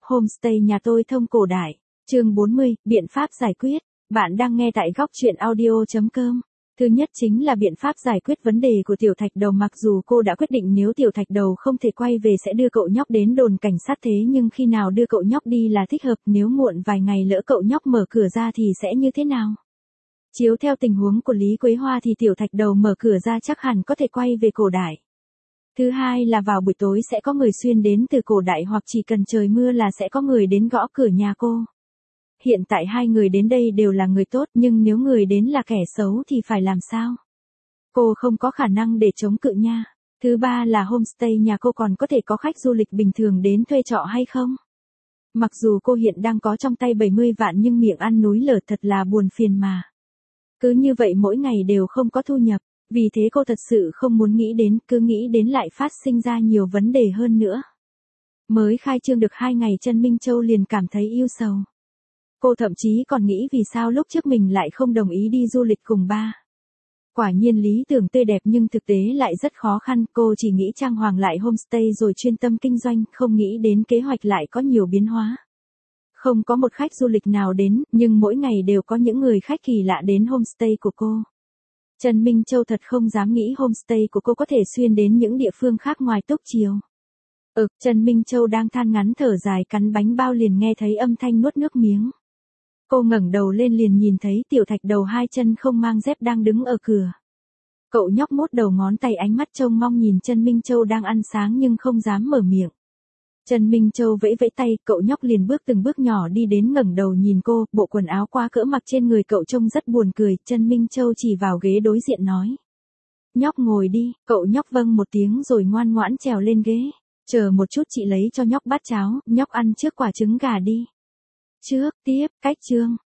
Homestay nhà tôi thông cổ đại. Chương 40, biện pháp giải quyết. Bạn đang nghe tại góc truyện audio.com. Thứ nhất chính là biện pháp giải quyết vấn đề của Tiểu Thạch Đầu. Mặc dù cô đã quyết định nếu Tiểu Thạch Đầu không thể quay về sẽ đưa cậu nhóc đến đồn cảnh sát, thế nhưng khi nào đưa cậu nhóc đi là thích hợp, nếu muộn vài ngày lỡ cậu nhóc mở cửa ra thì sẽ như thế nào? Chiếu theo tình huống của Lý Quế Hoa thì Tiểu Thạch Đầu mở cửa ra chắc hẳn có thể quay về cổ đại. Thứ hai là vào buổi tối sẽ có người xuyên đến từ cổ đại, hoặc chỉ cần trời mưa là sẽ có người đến gõ cửa nhà cô. Hiện tại hai người đến đây đều là người tốt, nhưng nếu người đến là kẻ xấu thì phải làm sao? Cô không có khả năng để chống cự nha. Thứ ba là homestay nhà cô còn có thể có khách du lịch bình thường đến thuê trọ hay không? Mặc dù cô hiện đang có trong tay 70 vạn nhưng miệng ăn núi lở, thật là buồn phiền mà. Cứ như vậy mỗi ngày đều không có thu nhập, vì thế cô thật sự không muốn nghĩ đến, cứ nghĩ đến lại phát sinh ra nhiều vấn đề hơn nữa. Mới khai trương được 2 ngày Trần Minh Châu liền cảm thấy ưu sầu. Cô thậm chí còn nghĩ vì sao lúc trước mình lại không đồng ý đi du lịch cùng ba. Quả nhiên lý tưởng tươi đẹp nhưng thực tế lại rất khó khăn, cô chỉ nghĩ trang hoàng lại homestay rồi chuyên tâm kinh doanh, không nghĩ đến kế hoạch lại có nhiều biến hóa. Không có một khách du lịch nào đến, nhưng mỗi ngày đều có những người khách kỳ lạ đến homestay của cô. Trần Minh Châu thật không dám nghĩ homestay của cô có thể xuyên đến những địa phương khác ngoài Túc Chiều. Trần Minh Châu đang than ngắn thở dài cắn bánh bao liền nghe thấy âm thanh nuốt nước miếng. Cô ngẩng đầu lên liền nhìn thấy Tiểu Thạch Đầu hai chân không mang dép đang đứng ở cửa. Cậu nhóc mốt đầu ngón tay, ánh mắt trông mong nhìn Trần Minh Châu đang ăn sáng nhưng không dám mở miệng. Trần Minh Châu vẫy vẫy tay, cậu nhóc liền từng bước nhỏ đi đến, ngẩng đầu nhìn cô, bộ quần áo quá cỡ mặc trên người cậu trông rất buồn cười. Trần Minh Châu chỉ vào ghế đối diện nói: "Nhóc ngồi đi." Cậu nhóc vâng một tiếng rồi ngoan ngoãn trèo lên ghế. "Chờ một chút, chị lấy cho nhóc bát cháo, nhóc ăn trước quả trứng gà đi." Tiếp, cách chương.